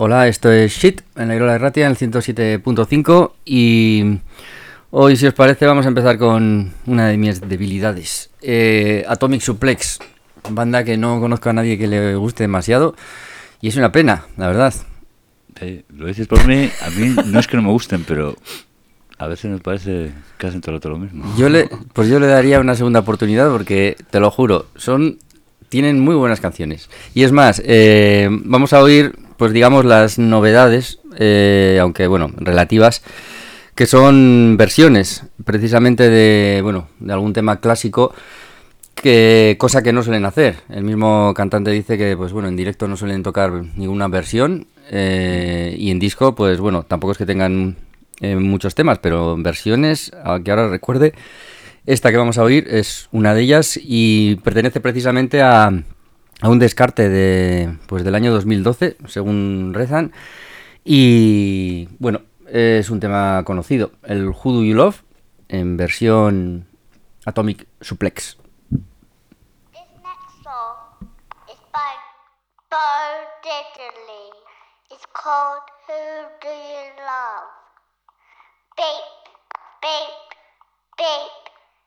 Hola, esto es Shit, en la Irola de Ratia, en el 107.5 y hoy, si os parece, vamos a empezar con una de mis debilidades. Atomic Suplex, banda que no conozco a nadie que le guste demasiado y es una pena, la verdad. Lo dices por mí, a mí no es que no me gusten, pero a veces me parece que hacen todo lo mismo. Yo le daría una segunda oportunidad porque, te lo juro, tienen muy buenas canciones. Y es más, vamos a oír, pues digamos, las novedades, aunque bueno, relativas, que son versiones, precisamente de algún tema clásico, cosa que no suelen hacer. El mismo cantante dice que, pues bueno, en directo no suelen tocar ninguna versión, y en disco, pues bueno, tampoco es que tengan muchos temas, pero versiones, que ahora recuerde, esta que vamos a oír es una de ellas y pertenece precisamente a un descarte del año 2012, según rezan, y bueno, es un tema conocido, el Who Do You Love, en versión Atomic Suplex. This next song is by Bo Diddley. It's called Who Do You Love? Beep, beep, beep.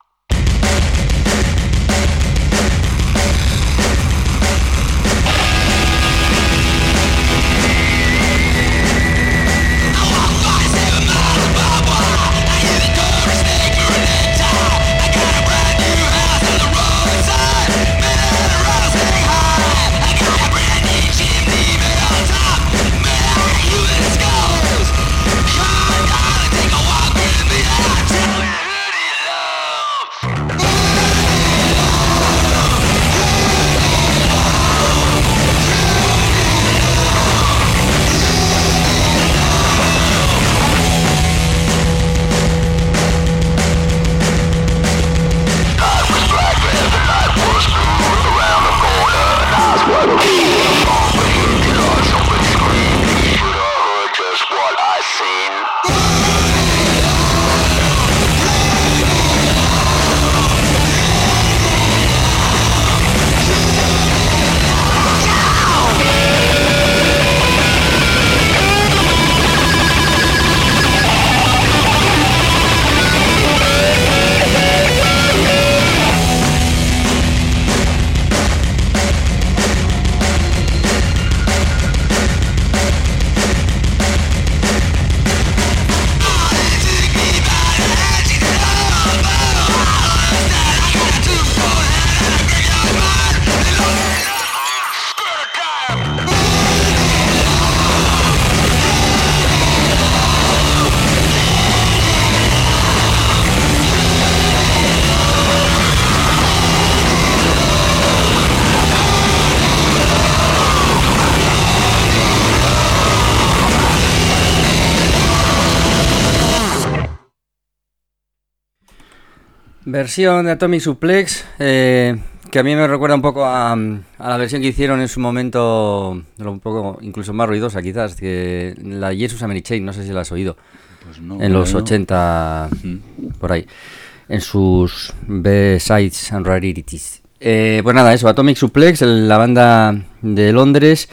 Versión de Atomic Suplex, que a mí me recuerda un poco a la versión que hicieron en su momento, un poco incluso más ruidosa quizás, que la Jesus Americhain, no sé si la has oído, Pues no, en los 80, por ahí, en sus B-Sides and Rarities. Pues nada, eso, Atomic Suplex, la banda de Londres,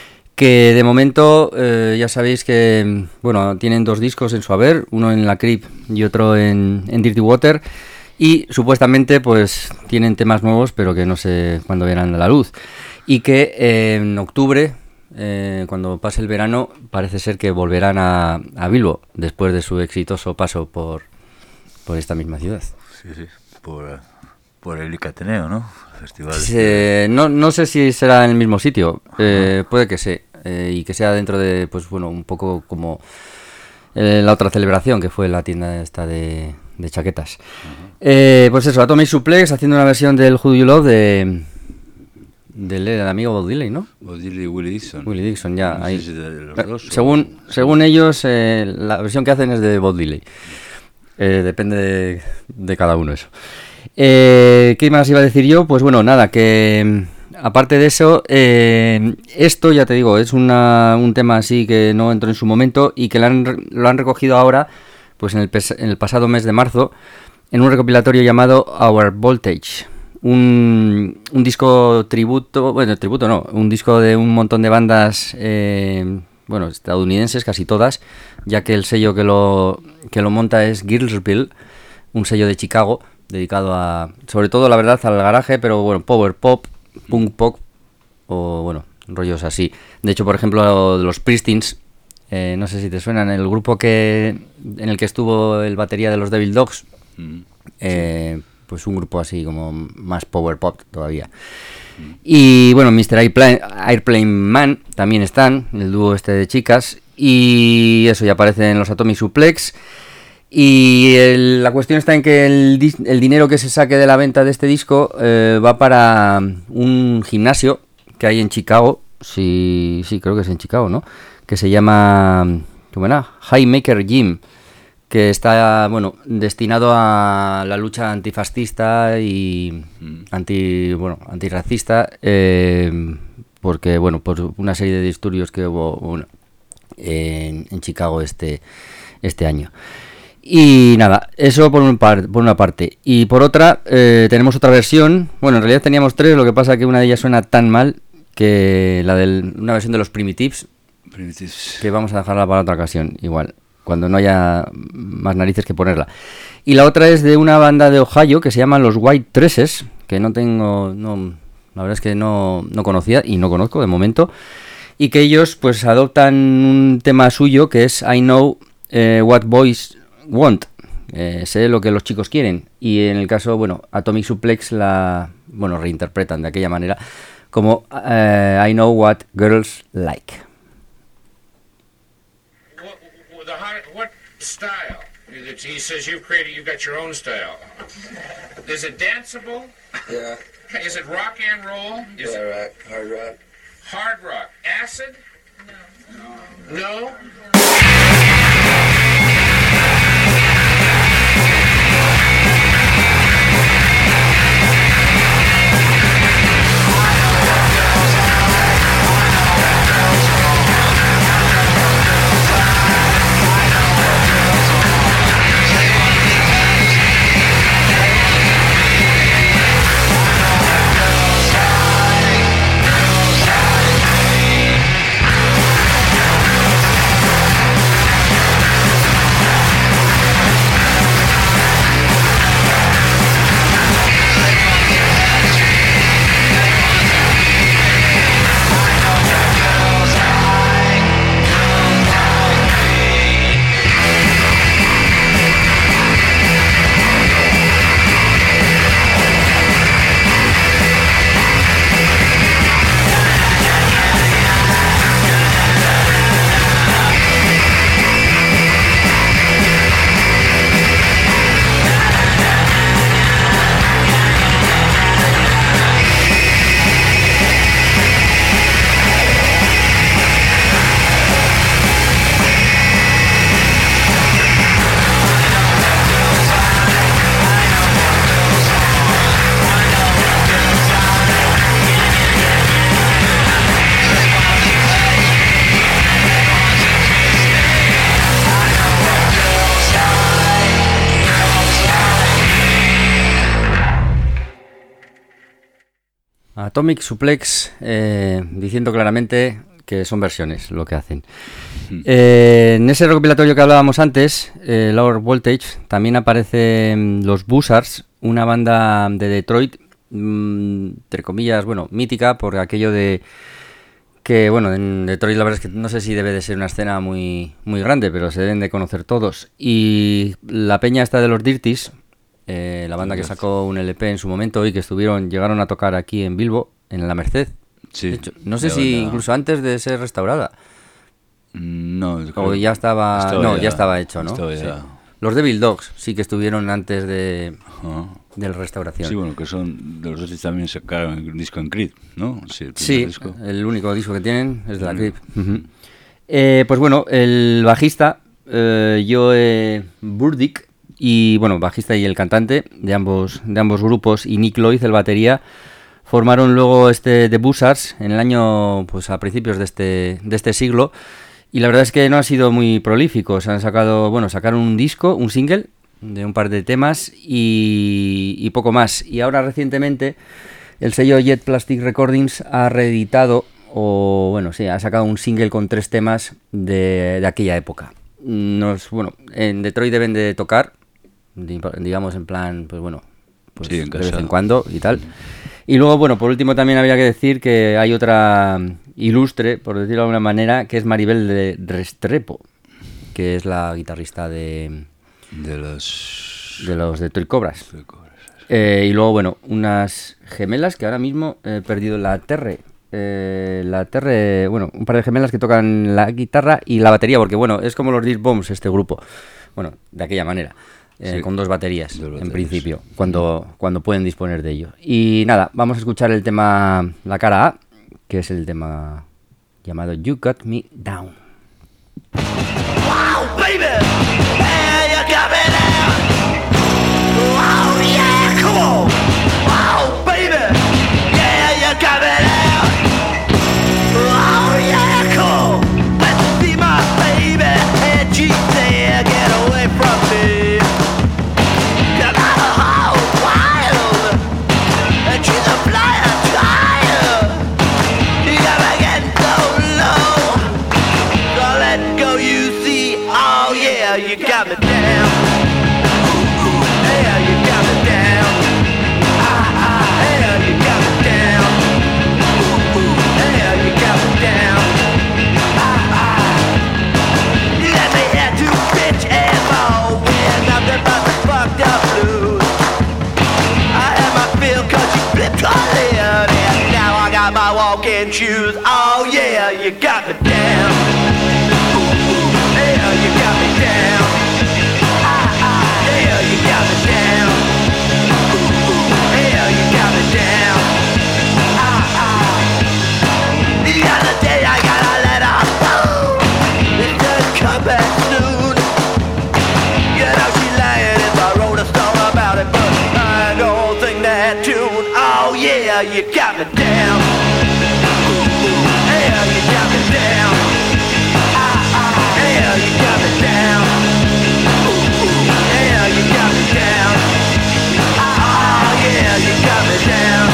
que de momento ya sabéis que, bueno, tienen 2 discos en su haber, uno en La Crypt y otro en Dirty Water. Y supuestamente pues tienen temas nuevos, pero que no sé cuándo verán a la luz. Y que en octubre, cuando pase el verano, parece ser que volverán a Bilbo, después de su exitoso paso por esta misma ciudad. Sí, por el Icateneo, ¿no? Festival. No sé si será en el mismo sitio, puede que sí, y que sea dentro de, pues bueno, un poco como la otra celebración que fue la tienda esta de chaquetas. Pues eso, Atomic Suplex haciendo una versión del Who Do You Love del amigo Bob Dylan, ¿no? Bob Dylan y Willie Dixon. Willie Dixon, ya. No ahí. sé si de los dos, según ellos, la versión que hacen es de Bob Dylan. Depende de cada uno eso. ¿Qué más iba a decir yo? Pues bueno, nada, que aparte de eso, esto ya te digo, es un tema así que no entró en su momento y que lo han recogido ahora, pues en el pasado mes de marzo, en un recopilatorio llamado Our Voltage. Un disco tributo, bueno, tributo no, un disco de un montón de bandas bueno, estadounidenses, casi todas, ya que el sello que lo monta es Girlsville, un sello de Chicago, dedicado a, sobre todo, la verdad, al garaje, pero bueno, power pop, punk pop, o bueno, rollos así. De hecho, por ejemplo, los Pristines, no sé si te suenan, el grupo en el que estuvo el batería de los Devil Dogs, pues un grupo así como más power pop todavía. Y bueno, Mr. Airplane Man también están, el dúo este de chicas, y eso, ya aparecen los Atomic Suplex. Y la cuestión está en que el dinero que se saque de la venta de este disco va para un gimnasio que hay en Chicago, sí, creo que es en Chicago, ¿no? Que se llama, ¿cómo era? Highmaker Gym, que está, bueno, destinado a la lucha antifascista y antirracista, porque, bueno, por una serie de disturbios que hubo, bueno, en Chicago este año. Y nada, eso por una parte. Y por otra, tenemos otra versión. Bueno, en realidad teníamos tres, lo que pasa es que una de ellas suena tan mal que una versión de los Primitives, que vamos a dejarla para otra ocasión, igual, cuando no haya más narices que ponerla. Y la otra es de una banda de Ohio que se llama los White Tresses, que la verdad es que no conocía y no conozco de momento, y que ellos pues adoptan un tema suyo que es I Know What Boys Want, sé lo que los chicos quieren, y en el caso, bueno, Atomic Suplex reinterpretan de aquella manera como I Know What Girls Like. What style? He says you've got your own style. Is it danceable? Yeah. Is it rock and roll? Is it rock, hard rock. hard rock? Acid? No. No? Atomic Suplex, diciendo claramente que son versiones lo que hacen. En ese recopilatorio que hablábamos antes, Lower Voltage, también aparecen los Buzzards, una banda de Detroit, entre comillas, bueno, mítica por aquello de que, bueno, en Detroit la verdad es que no sé si debe de ser una escena muy, muy grande, pero se deben de conocer todos. Y la peña esta de los Dirties, la banda que sacó un LP en su momento y que llegaron a tocar aquí en Bilbo, en La Merced. Sí. De hecho, no sé si incluso antes de ser restaurada. No, o ya estaba ya estaba hecho, ¿no? Estaba ya. Sí. Los Devil Dogs sí que estuvieron antes de la restauración. Sí, bueno, que son de los dos también sacaron el disco en Creed, ¿no? Sí, el único disco que tienen es de la Creed. Pues bueno, el bajista Joe Burdick, y bueno, bajista y el cantante de ambos grupos, y Nick Lloyd, el batería, formaron luego The Buzzards en el año, pues a principios de este siglo, y la verdad es que no han sido muy prolíficos. Sacaron un disco, un single de un par de temas y poco más. Y ahora recientemente el sello Jet Plastic Recordings ha reeditado o bueno, sí, ha sacado un single con 3 temas de aquella época. Bueno, en Detroit deben de tocar, digamos en plan, pues bueno, pues Sí, en de vez casa. en cuando y tal. Y luego, bueno, por último también habría que decir que hay otra ilustre, por decirlo de alguna manera, que es Maribel de Restrepo, que es la guitarrista de De los... los Detroit Cobras. Y luego, bueno, unas gemelas que ahora mismo he perdido la Terre. Bueno, un par de gemelas que tocan la guitarra y la batería, porque bueno, es como los Deep Bombs este grupo. Bueno, de aquella manera, Sí, con 2 baterías, dos en baterías. principio, cuando pueden disponer de ello. Y nada, vamos a escuchar el tema, la cara A, que es el tema llamado You Got Me Down. Wow, baby, yeah, you got me down. Wow, yeah, come on. Wow, baby, yeah, you got me down. Wow, yeah, come on. Let's see my baby, and she said, get away from me. 'Cause I'm a whole wild, and she's a flying child. You got me getting so low. So let go, you see. Oh yeah, you got me down. Yeah, you got me down. Yeah, you got me down. Yeah, you got me down. You let me hear too bitch and more with nothing but the fucked up blues. I had my feel 'cause you flipped all in, and now I got my walking shoes. Oh yeah, you got me down. Yeah, you got me down. Yeah, you got me down. Yeah, you got me down. The other day I got a letter. It does come back soon. You know she lying if I wrote a song about it, but I don't sing that tune. Oh yeah, you got me down. Yeah, you got me down. Yeah, you got me down. Yeah, you got me down. Oh yeah, you got me down.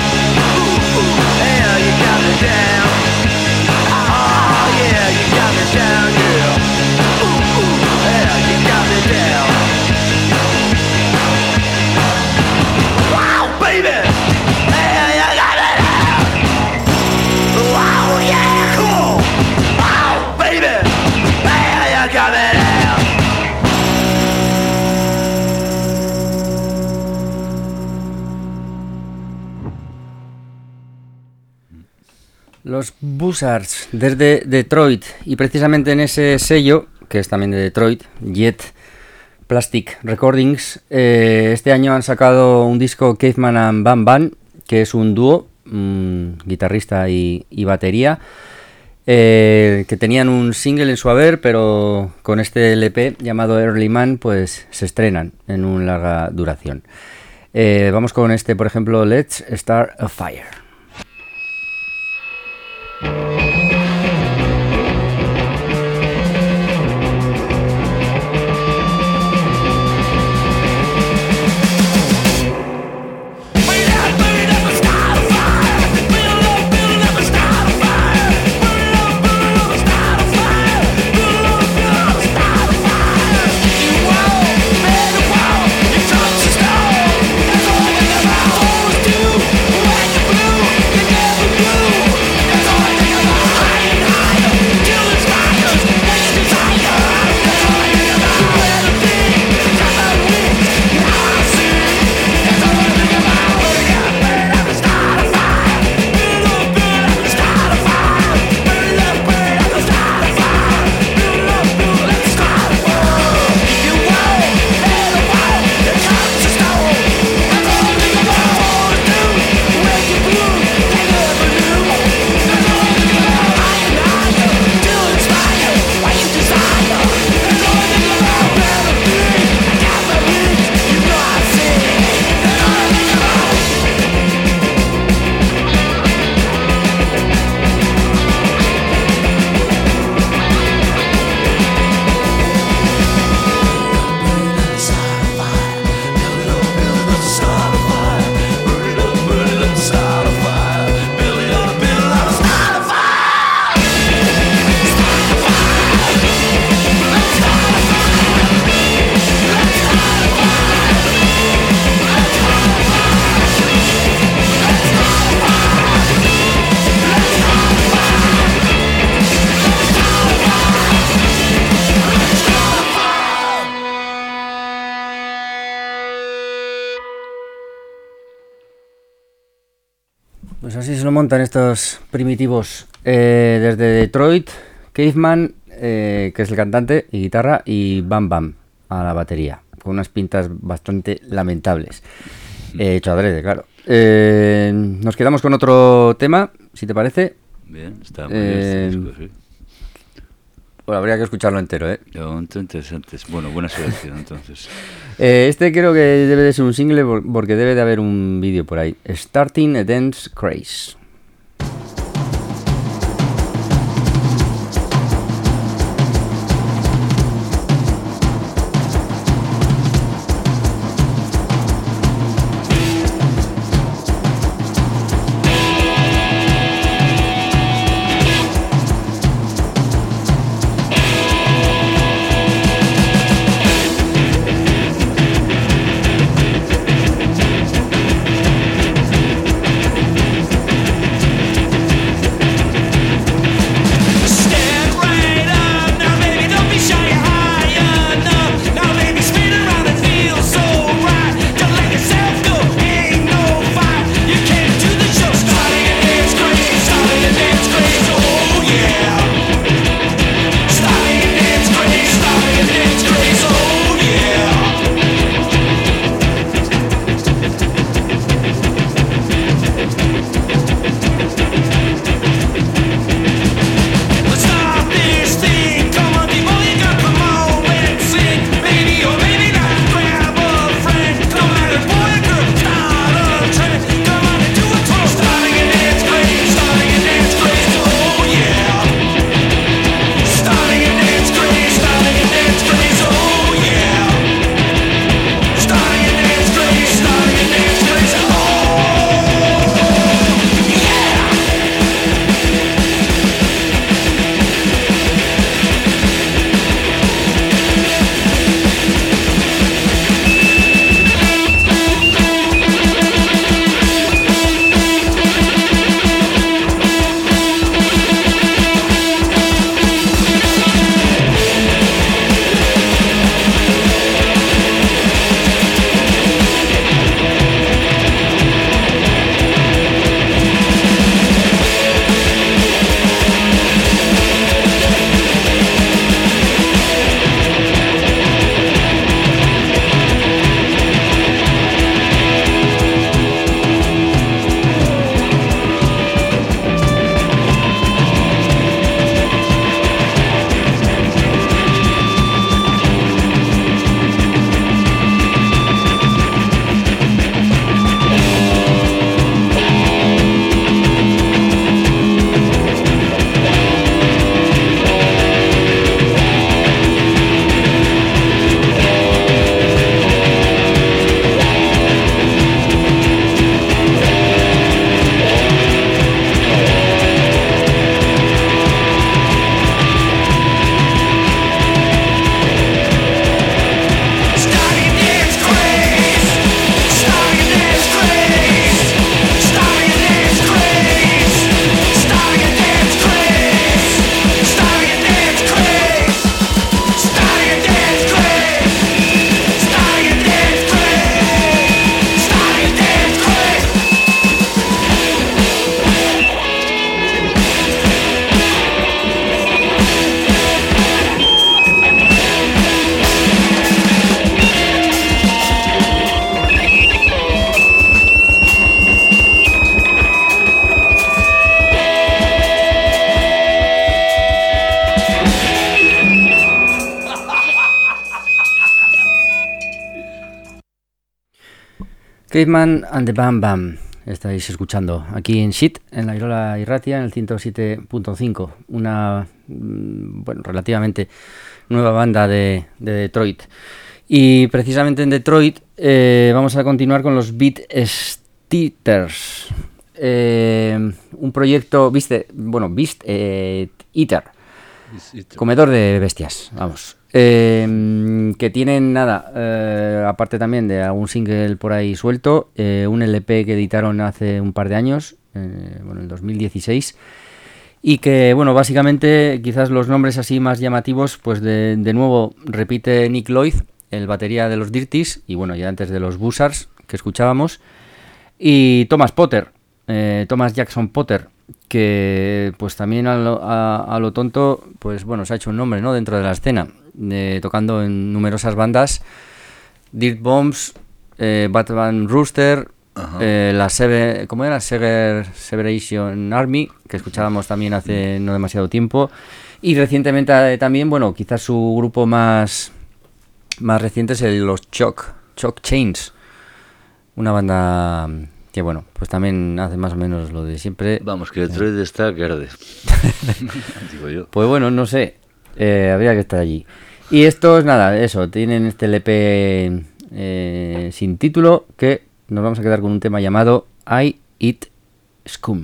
Yeah, you got me down. Oh yeah, you got me down, yeah. Yeah, you got me down. Wow, baby. Yeah, you got me down. Wow, yeah, cool. Wow, baby. Yeah, you got me down. Los Buzzards desde Detroit, y precisamente en ese sello, que es también de Detroit, Jet Plastic Recordings, este año han sacado un disco Caveman and Bam Bam, que es un dúo, guitarrista y batería, que tenían un single en su haber, pero con este LP llamado Early Man pues se estrenan en una larga duración. Vamos con este, por ejemplo, Let's Start a Fire. Blue Pues así se lo montan estos primitivos. Desde Detroit, Caveman, que es el cantante y guitarra, y Bam Bam a la batería, con unas pintas bastante lamentables. Hecho adrede, claro. Nos quedamos con otro tema, si te parece. Bien, está muy bien este disco, sí. Bueno, habría que escucharlo entero, ¿eh? Interesantes. Bueno, buena selección, entonces. Este creo que debe de ser un single porque debe de haber un vídeo por ahí. Starting a Dance Craze. Caveman and the Bam Bam estáis escuchando aquí en Shit, en la Irola Irratia, en el 107.5, una relativamente nueva banda de Detroit. Y precisamente en Detroit vamos a continuar con los Beat Eaters, un proyecto, Beast Eater, comedor de bestias, vamos. Que tienen aparte también de algún single por ahí suelto, un LP que editaron hace un par de años, en 2016, y que básicamente quizás los nombres así más llamativos, pues de nuevo repite Nick Lloyd, el batería de los Dirties, y ya antes de los Buzzards que escuchábamos, y Thomas Potter, Thomas Jackson Potter, que pues también a lo tonto, pues bueno, se ha hecho un nombre, ¿no?, dentro de la escena, tocando en numerosas bandas, Dirt Bombs, Batman Rooster, ¿cómo era? Severation Army, que escuchábamos también hace no demasiado tiempo, y recientemente también, bueno, quizás su grupo más reciente es los Chalk Chains, una banda que, bueno, pues también hace más o menos lo de siempre. Vamos, que Detroit está que arde. Digo yo. Pues bueno, no sé, habría que estar allí. Y estos, nada, eso, tienen este LP sin título, que nos vamos a quedar con un tema llamado I Eat Scum.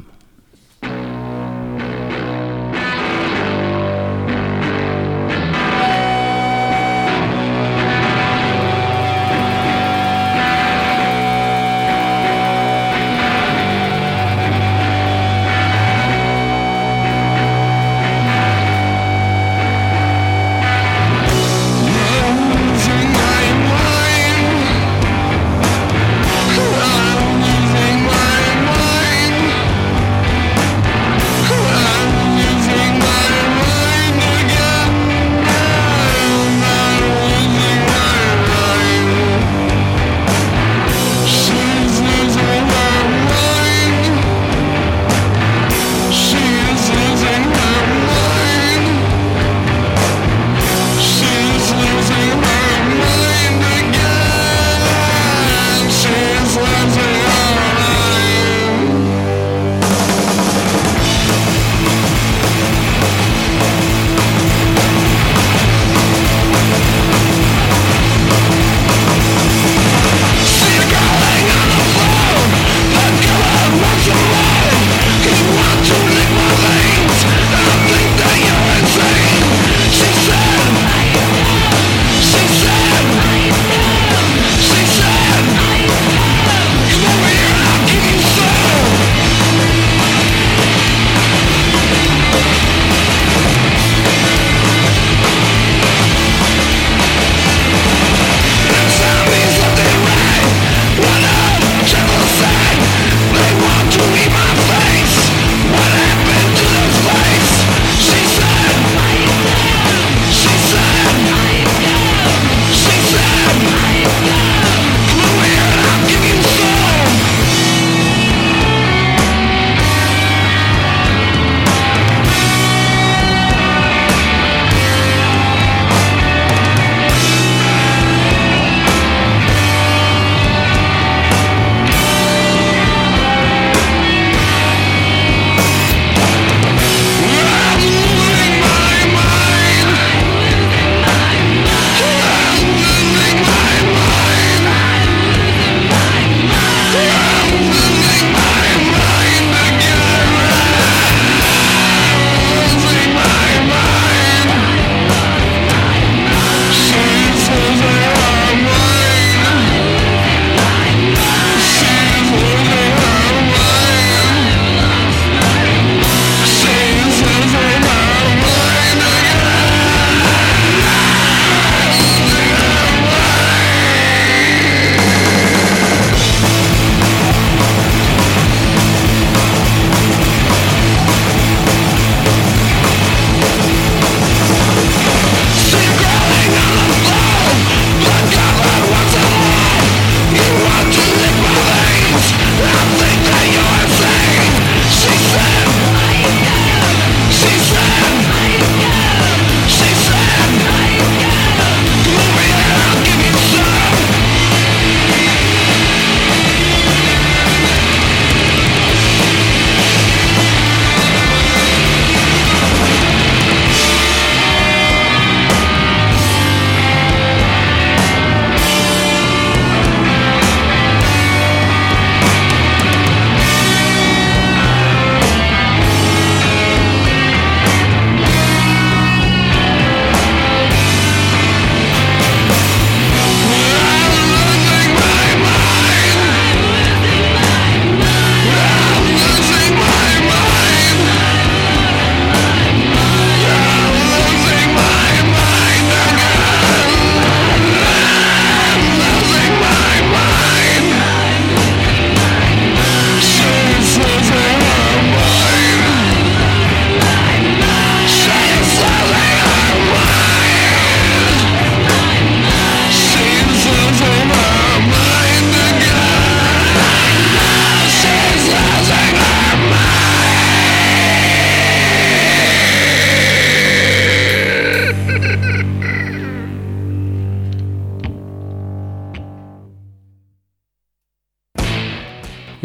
I'm losing my mind.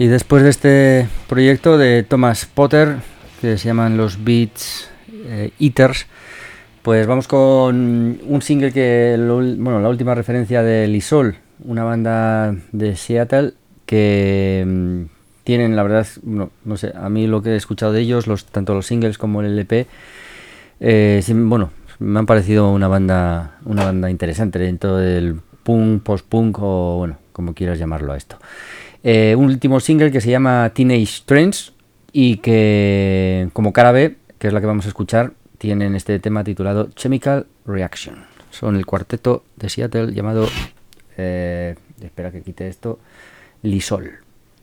Y después de este proyecto de Thomas Potter, que se llaman los Beats Eaters, pues vamos con un single que, la última referencia de Lisol, una banda de Seattle que tienen, la verdad, no sé, a mí lo que he escuchado de ellos, tanto los singles como el LP, me han parecido una banda interesante dentro del punk, post-punk o bueno, como quieras llamarlo a esto. Un último single que se llama Teenage Trends y que como cara B, que es la que vamos a escuchar, tienen este tema titulado Chemical Reaction. Son el cuarteto de Seattle llamado, espera que quite esto, Lisol.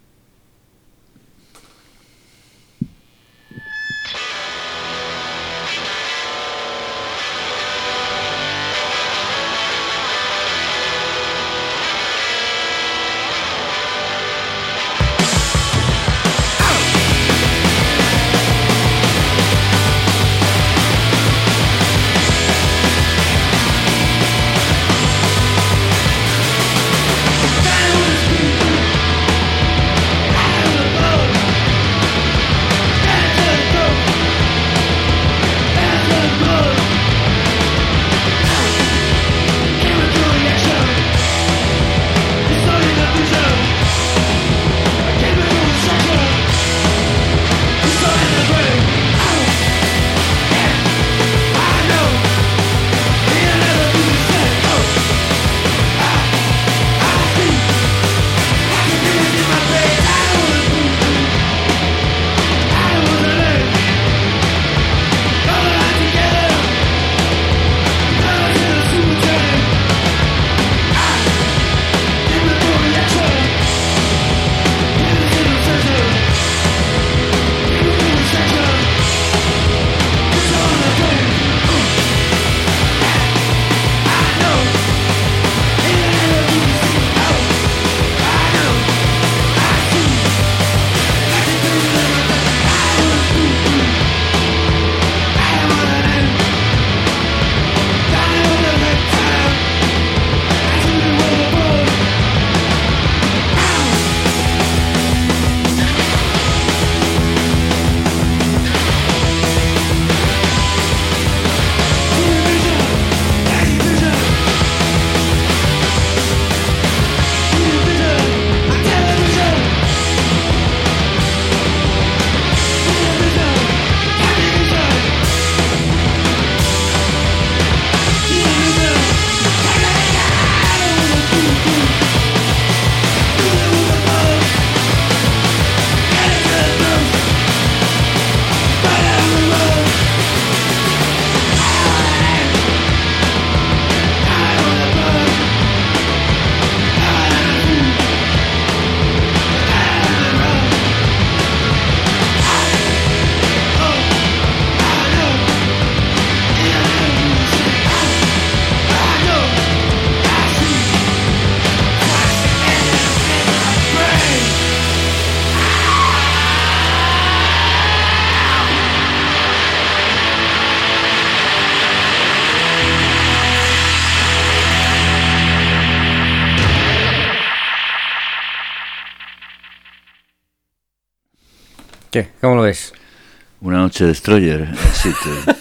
¿Qué? ¿Cómo lo ves? Una noche Destroyer, sí,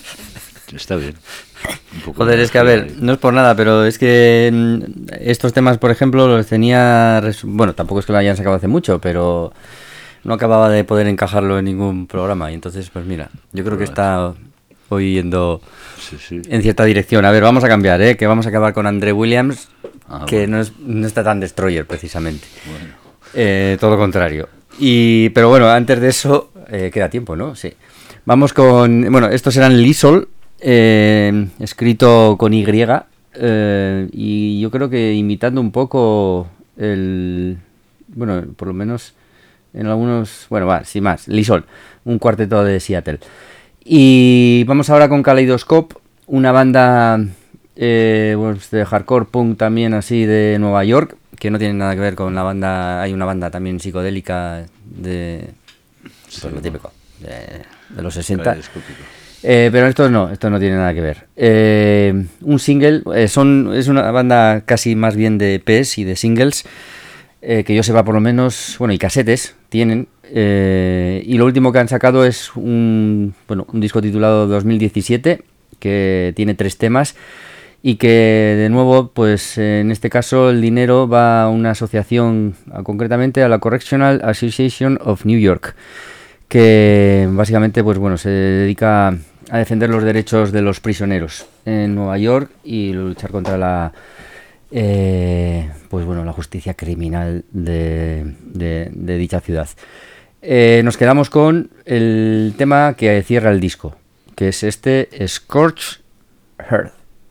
está bien. Joder, es que a ver, no es por nada, pero es que estos temas, por ejemplo, los tenía... Bueno, tampoco es que lo hayan sacado hace mucho, pero no acababa de poder encajarlo en ningún programa. Y entonces, pues mira, yo creo que está hoy yendo en cierta dirección. A ver, vamos a cambiar, que vamos a acabar con André Williams, que bueno, no está tan Destroyer, precisamente. Bueno. Todo lo contrario. Pero bueno, antes de eso, queda tiempo, ¿no? Sí. Vamos con... Bueno, estos eran Lisol, escrito con Y, y yo creo que imitando un poco bueno, por lo menos en algunos... Bueno, va, sin más, Lisol, un cuarteto de Seattle. Y vamos ahora con Kaleidoscope, una banda pues de hardcore punk también así de Nueva York, que no tiene nada que ver con la banda. Hay una banda también psicodélica de... Pues lo típico, de los 60. Pero esto no tiene nada que ver. Un single, es una banda casi más bien de EPs y de singles. que yo sepa por lo menos, bueno, y casetes tienen, y lo último que han sacado es un disco titulado 2017, que tiene 3 temas, y que de nuevo, pues en este caso el dinero va a una asociación, concretamente a la Correctional Association of New York, que básicamente pues bueno, se dedica a defender los derechos de los prisioneros en Nueva York y luchar contra la pues bueno, la justicia criminal de dicha ciudad. Nos quedamos con el tema que cierra el disco, que es este Scorched Earth.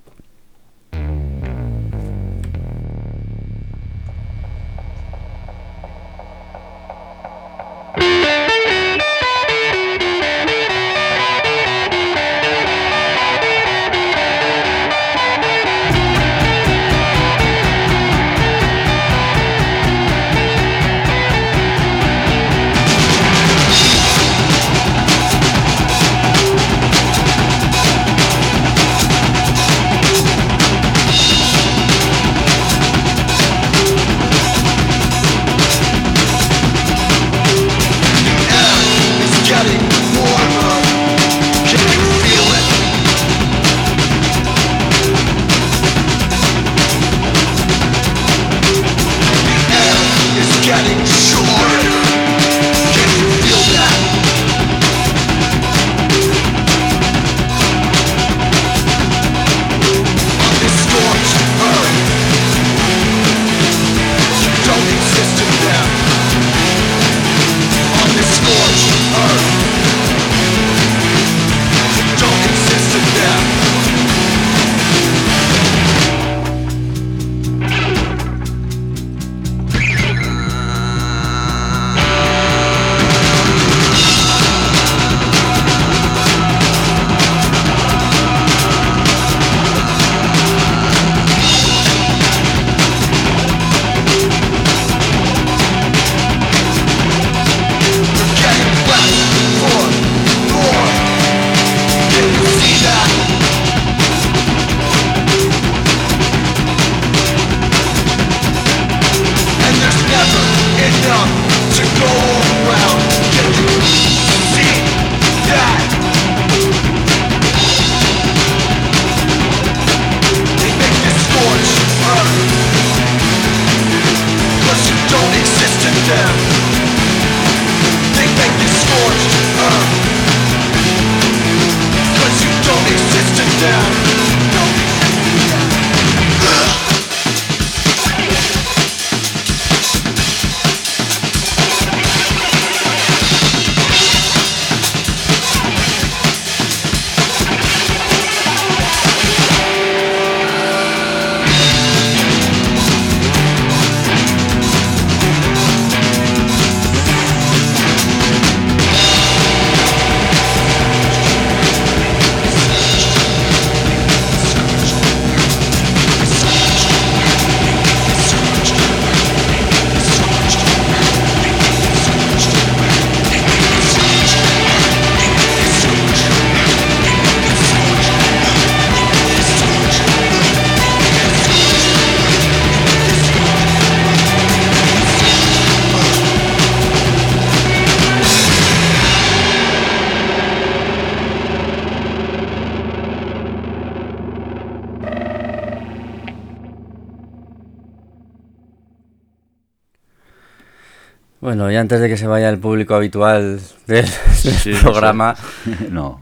Bueno, y antes de que se vaya el público habitual del programa, no,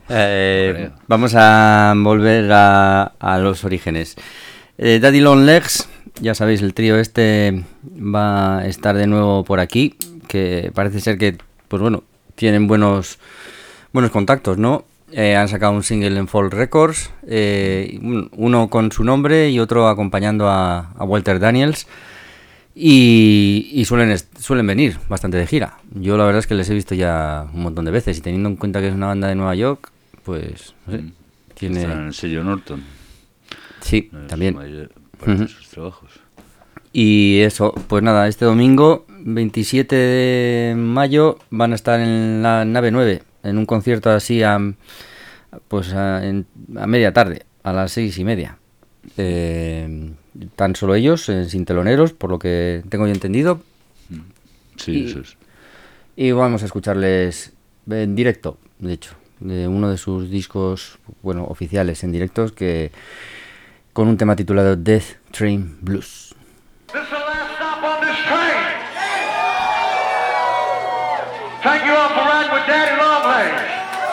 vamos a volver a los orígenes. Daddy Long Legs, ya sabéis, el trío este va a estar de nuevo por aquí, que parece ser que, pues bueno, tienen buenos contactos, ¿no? Han sacado un single en Fall Records, uno con su nombre y otro acompañando a Walter Daniels. Y suelen venir bastante de gira. Yo la verdad es que les he visto ya un montón de veces, y teniendo en cuenta que es una banda de Nueva York, pues no sé, tiene... Está en el sello Norton. Sí, No también. Para sus trabajos. Y eso, pues nada, este domingo 27 de mayo van a estar en la Nave 9, en un concierto así a media tarde, a las 6:30. Tan solo ellos, sin teloneros, por lo que tengo yo entendido, Sí, eso es. Y vamos a escucharles en directo, de hecho, de uno de sus discos, bueno, oficiales en directos, que con un tema titulado Death Train Blues. This is the last stop on this train. Thank you all for riding with Daddy Longlegs.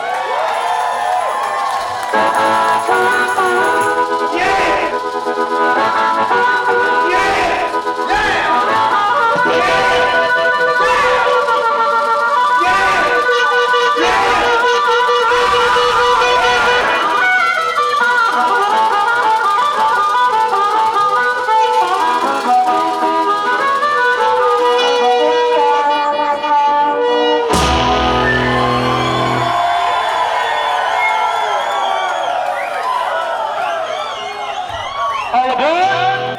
All aboard!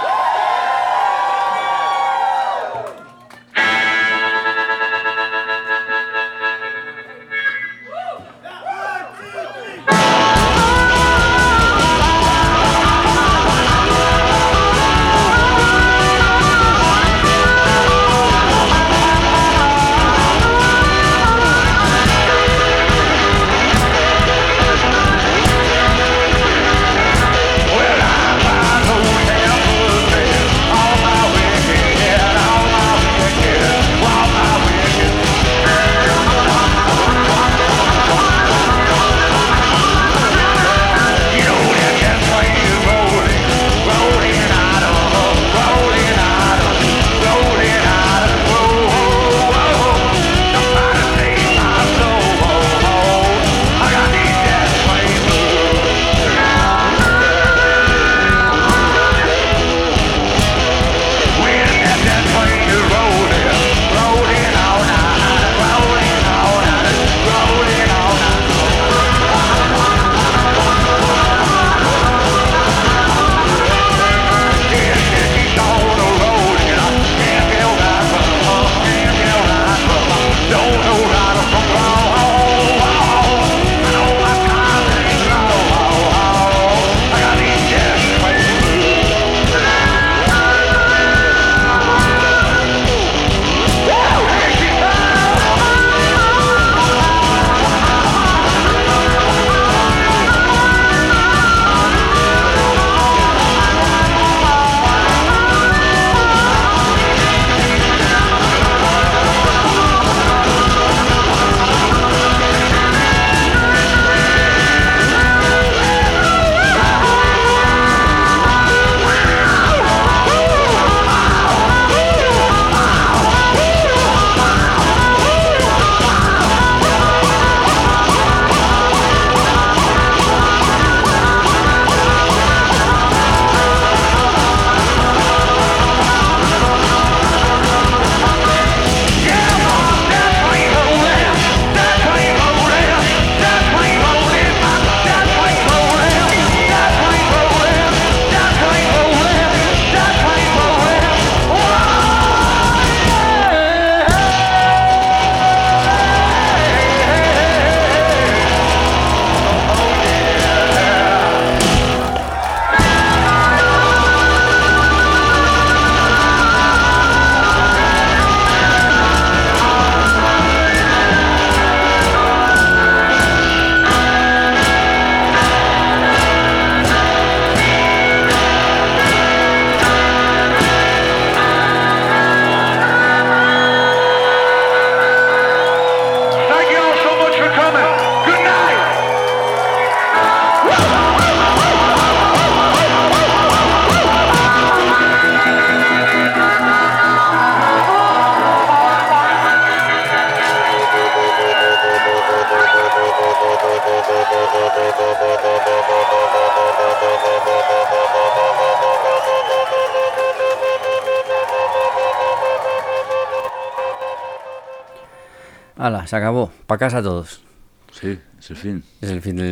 Hala, se acabó. Pa' casa todos. Sí, es el fin. Es el fin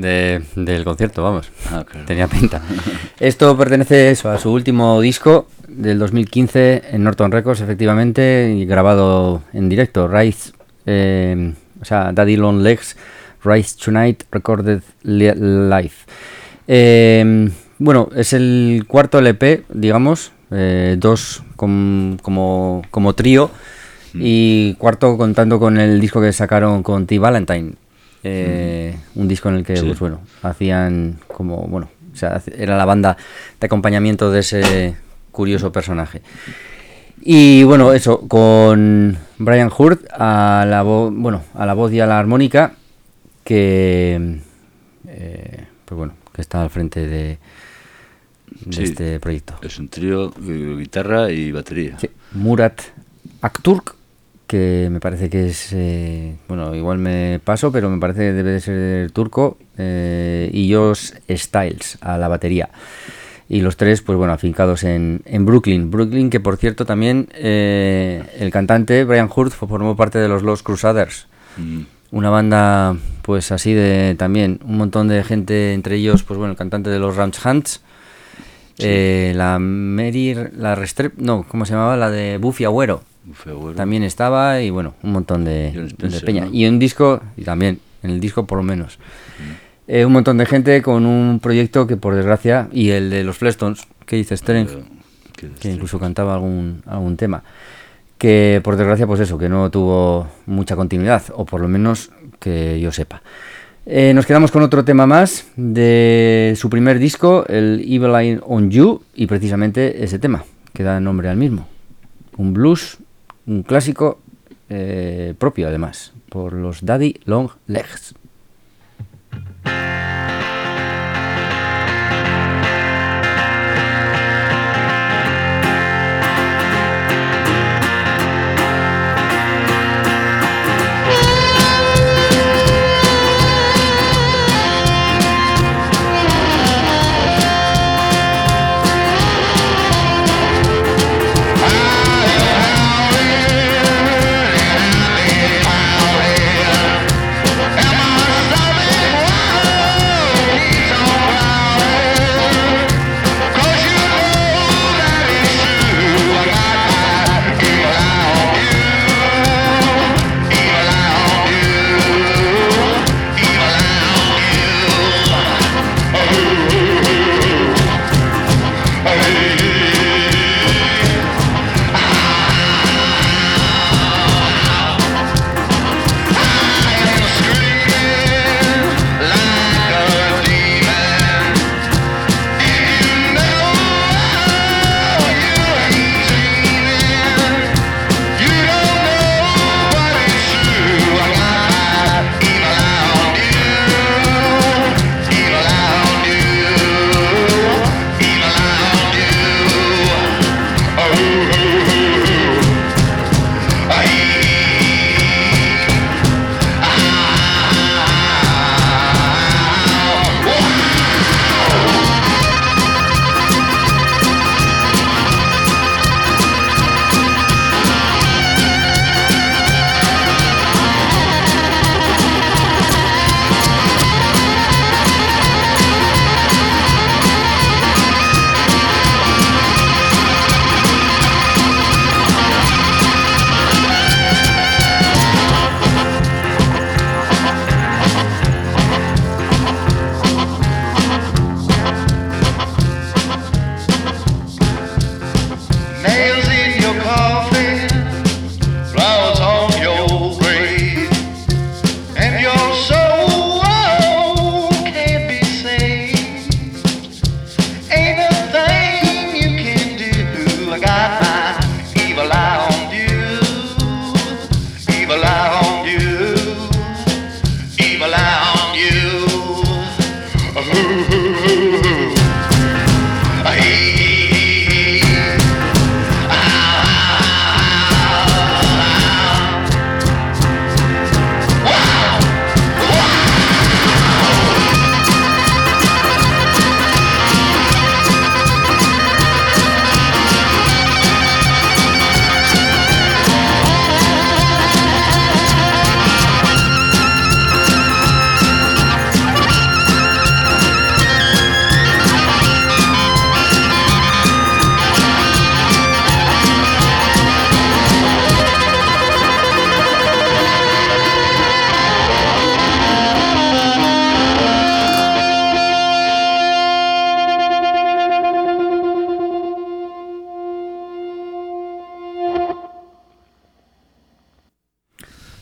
del concierto, vamos. Ah, claro. Tenía pinta. Esto pertenece eso, a su último disco del 2015 en Norton Records, efectivamente, y grabado en directo. Rise, Daddy Long Legs, Rise Tonight, Recorded Live. Bueno, es el cuarto LP, digamos, 2 como trío y cuarto contando con el disco que sacaron con T. Valentine. Un disco en el que, pues bueno, hacían como, bueno, o sea, era la banda de acompañamiento de ese curioso personaje. Y bueno, eso, con Brian Hurd a la voz y a la armónica, que pues bueno, que está al frente de este proyecto. Es un trío, guitarra y batería. Sí, Murat Akturk, que me parece que es, bueno, igual me paso, pero me parece que debe de ser turco, y Josh Styles a la batería. Y los tres, pues bueno, afincados en Brooklyn. Brooklyn, que por cierto también el cantante Brian Hurd formó parte de los Lost Crusaders. Una banda, pues así de también, un montón de gente, entre ellos, pues bueno, el cantante de los Ranch Hands, ¿cómo se llamaba? La de Buffy Agüero. También estaba, y bueno, un montón de peña. ¿No? Y en disco, y también, en el disco por lo menos. Un montón de gente con un proyecto que por desgracia, y el de los Flintstones, que dice Strength, que incluso cantaba algún tema, que por desgracia pues eso, que no tuvo mucha continuidad, o por lo menos que yo sepa. Nos quedamos con otro tema más de su primer disco, el Evil Eye on You, y precisamente ese tema, que da nombre al mismo. Un blues, un clásico propio además, por los Daddy Long Legs. Am I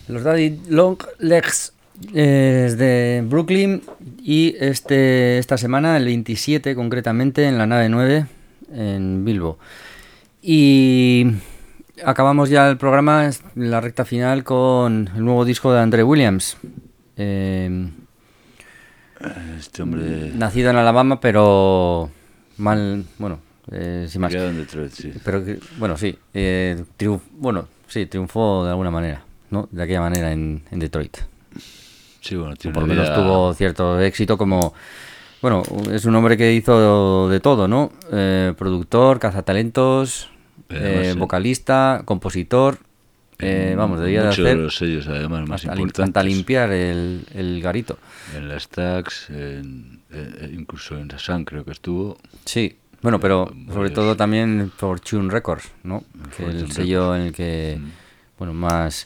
Los Daddy Long Legs es de Brooklyn y esta semana, el 27 concretamente, en la nave 9 en Bilbo. Y acabamos ya el programa, la recta final, con el nuevo disco de Andre Williams. Este hombre... Nacido en Alabama, pero sin más. Criado en Detroit, sí. Pero bueno, sí, triunfó de alguna manera, ¿no? De aquella manera en Detroit. Sí, bueno, tiene Por lo una menos vida- tuvo cierto éxito como... Bueno, es un hombre que hizo de todo, ¿no? Productor, cazatalentos, Además, vocalista, compositor. Debía de muchos hacer de los sellos, además, más hasta importantes. limpiar el garito. En la Stax, incluso en Sasan creo que estuvo. Sí, bueno, pero sobre varios. todo también Fortune Records, ¿no? Que el Fortune sello Records. en el que, Mm. más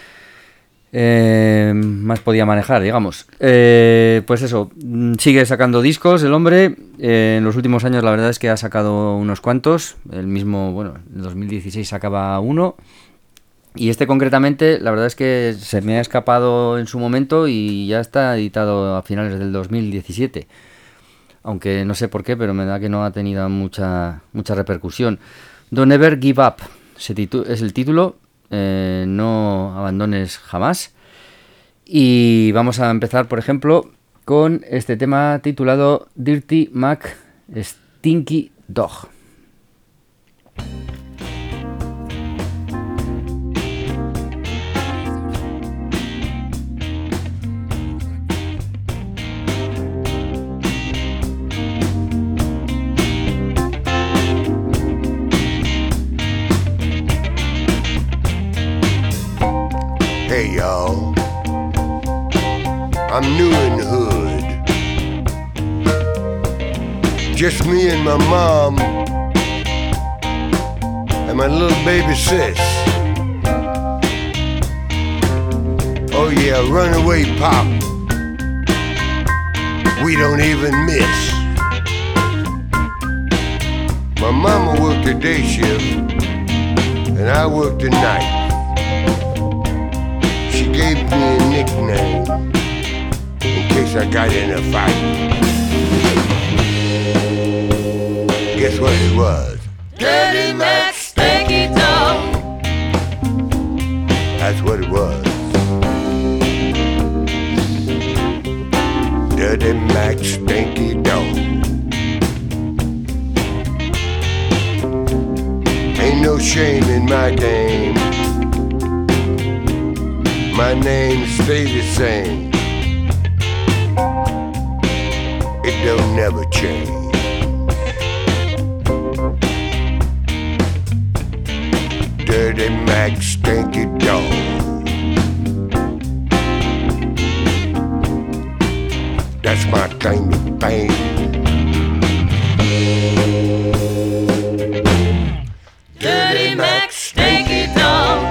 podía manejar, digamos. Pues eso, sigue sacando discos el hombre. En los últimos años la verdad es que ha sacado unos cuantos. El mismo, en 2016 sacaba uno. Y este concretamente, la verdad es que se me ha escapado en su momento y ya está editado a finales del 2017. Aunque no sé por qué, pero me da que no ha tenido mucha repercusión. Don't Ever Give Up es el título. No abandones jamás. Y vamos a empezar, por ejemplo, con este tema titulado Dirty Mac Stinky Dog. Hey y'all, I'm new in the hood. Just me and my mom and my little baby sis. Oh yeah, runaway pop. We don't even miss. My mama worked the day shift and I worked the night. She gave me a nickname in case I got in a fight. Guess what it was? Dirty Mac Stinky Dog. That's what it was. Dirty Mac Stinky Dog. Ain't no shame in my game. My name stay the same. It don't never change. Dirty Mac Stinky Dog. That's my claim to fame. Dirty Mac Stinky Dog.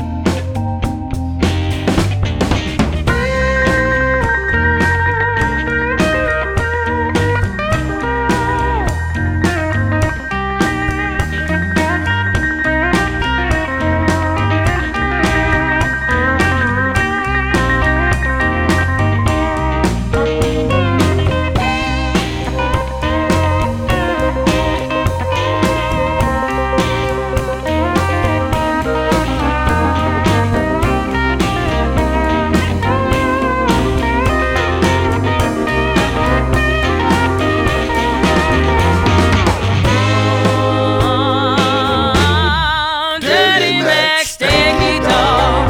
Dirty Mac Stinky Dog.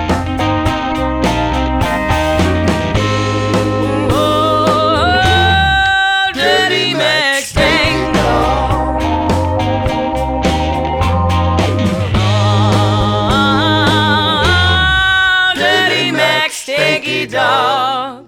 Oh, Dirty Mac Stinky Dog. Oh, Dirty Mac Stinky Dog.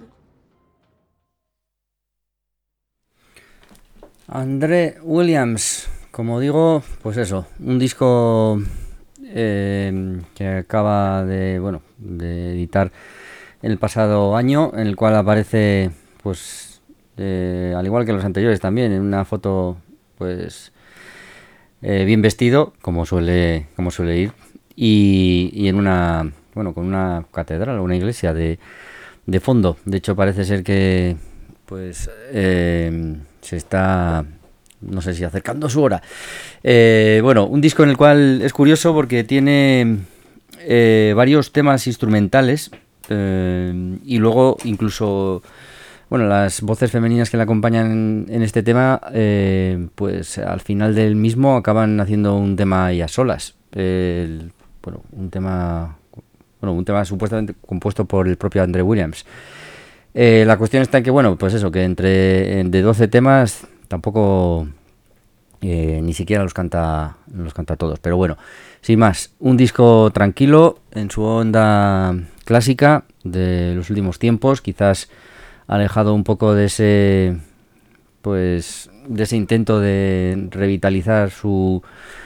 Andre Williams, como digo, pues eso, un disco que acaba de editar el pasado año, en el cual aparece, pues, al igual que los anteriores también, en una foto, pues, bien vestido, como suele ir, y en una bueno, con una catedral, una iglesia de fondo. De hecho, parece ser que pues se está, no sé si acercando su hora. Bueno, un disco en el cual es curioso porque tiene varios temas instrumentales y luego incluso, bueno, las voces femeninas que le acompañan en este tema, pues al final del mismo acaban haciendo un tema ahí a solas. Bueno, un tema supuestamente compuesto por el propio Andrew Williams. La cuestión está en que, bueno, pues eso, que de 12 temas tampoco ni siquiera los canta todos. Pero bueno, sin más, un disco tranquilo en su onda clásica de los últimos tiempos, quizás alejado un poco de ese intento de revitalizar su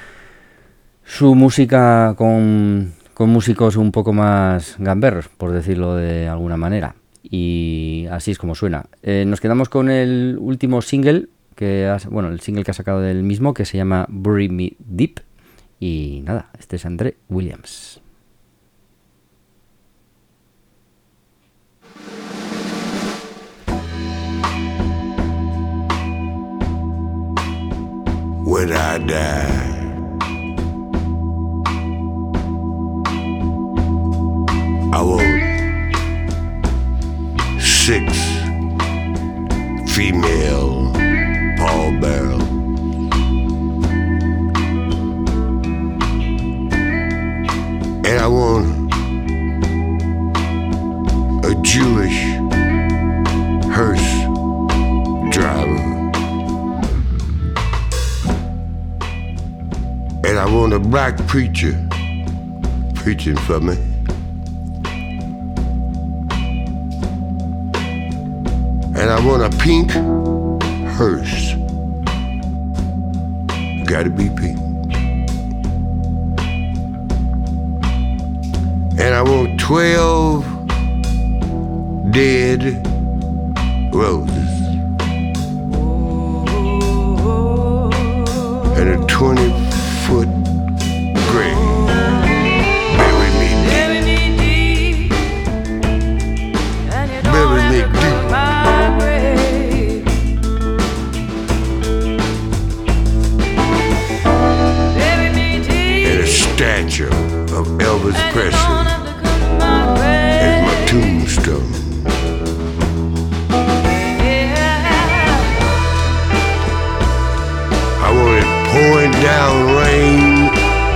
música con músicos un poco más gamberros, por decirlo de alguna manera. Y así es como suena. Nos quedamos con el último single, el single que ha sacado del mismo, que se llama Bury Me Deep. Y nada, este es Andrew Williams. When I die, I want 6 female pallbearers. And I want a Jewish hearse driver. And I want a black preacher preaching for me. And I want a pink hearse. Gotta be pink. And I want 12 dead roses. And a 20-foot grave. Bury me deep. Bury me deep. And a statue of Elvis Presley as my tombstone. I want it pouring down rain.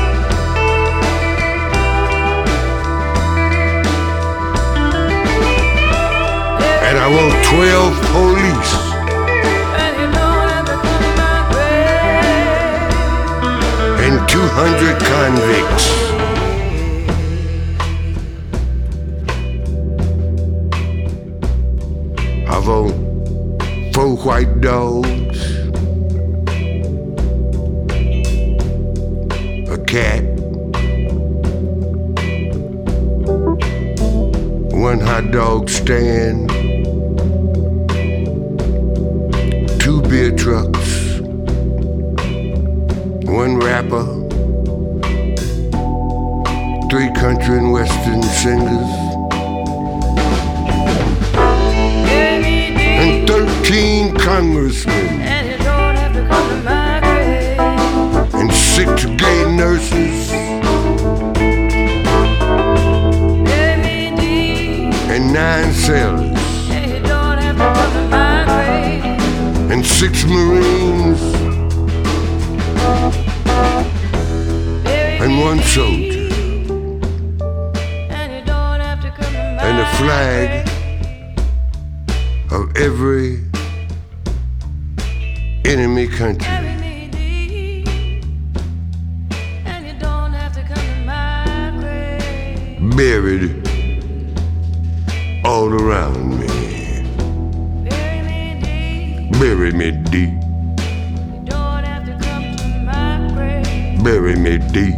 And I want 12 police. And 200 convicts. I want 4 white dogs, a cat, 1 hot dog stand, 2 beer trucks, 1 rapper, 3 country and western singers, and 13 congressmen, and 6 gay nurses, and 9 sailors, and 6 Marines, and 1 soldier, and a flag of every enemy country. Buried all around me. Bury me deep. Bury me deep.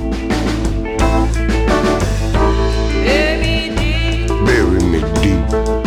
Bury me deep.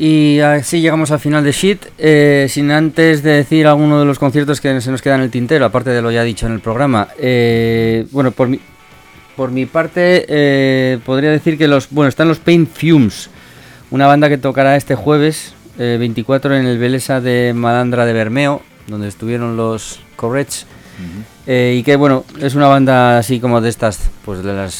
Y así llegamos al final de Shit, sin antes de decir alguno de los conciertos que se nos queda en el tintero, aparte de lo ya dicho en el programa. Bueno, por mi parte, podría decir que están los Paint Fumes, una banda que tocará este jueves 24 en el Belesa de Malandra de Bermeo, donde estuvieron los Correts. Y que bueno, es una banda así como de estas, pues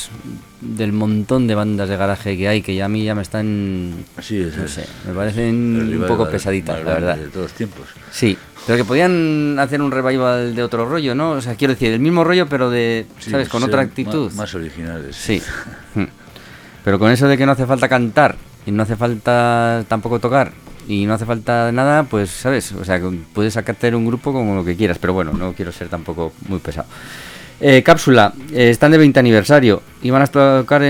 del montón de bandas de garaje que hay, que ya a mí ya me están, Sí, no sé, me parecen un poco pesaditas, la verdad. De todos los tiempos. Sí, pero que podían hacer un revival de otro rollo, ¿no? O sea, quiero decir, el mismo rollo, pero de, Sí, ¿sabes? Con otra actitud. Más originales. Sí. Pero con eso de que no hace falta cantar y no hace falta tampoco tocar y no hace falta nada, pues, ¿sabes? O sea, que puedes sacarte un grupo como lo que quieras, pero bueno, no quiero ser tampoco muy pesado. Cápsula, están de 20 aniversario y van a tocar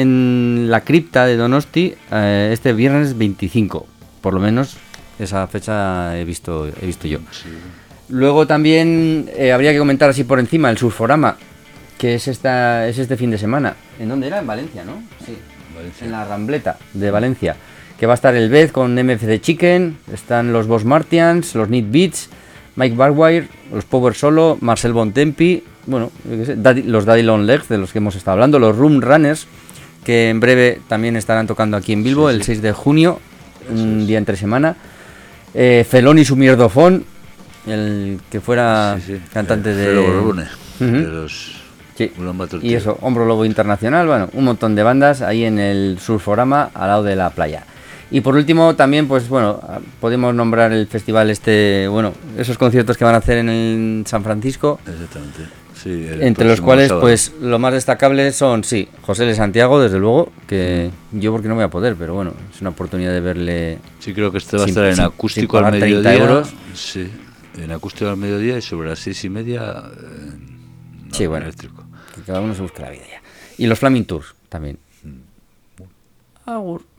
en la cripta de Donosti este viernes 25, por lo menos esa fecha he visto yo. Sí. Luego también habría que comentar así por encima el Surforama, que es este fin de semana. ¿En dónde era? En Valencia, ¿no? Sí, Valencia. en la Rambleta de Valencia, que va a estar el Bez con MFC Chicken, están los Boss Martians, los Need Beats, Mike Barwire, los Power Solo, Marcel Bontempi, bueno, yo qué sé, los Daddy Long Legs, de los que hemos estado hablando, los Room Runners, que en breve también estarán tocando aquí en Bilbo, el 6 de junio, un día entre semana. Feloni Sumierdofón, el que fuera cantante de... de los... Sí. Y eso, Hombro Lobo Internacional, bueno, un montón de bandas ahí en el Surforama al lado de la playa. Y por último también, pues bueno, podemos nombrar el festival bueno, esos conciertos que van a hacer en San Francisco. Exactamente. Sí, entre los cuales, sábado. pues lo más destacable son, sí, José de Santiago, desde luego, que yo porque no voy a poder, pero bueno, es una oportunidad de verle. Sí, creo que este va a estar en acústico sin al pagar 30 mediodía. euros. Sí, en acústico al mediodía y sobre las 6:30 Sí, bueno, eléctrico. Que cada uno se busca la vida ya. Y los Flaming Tours también. Agur.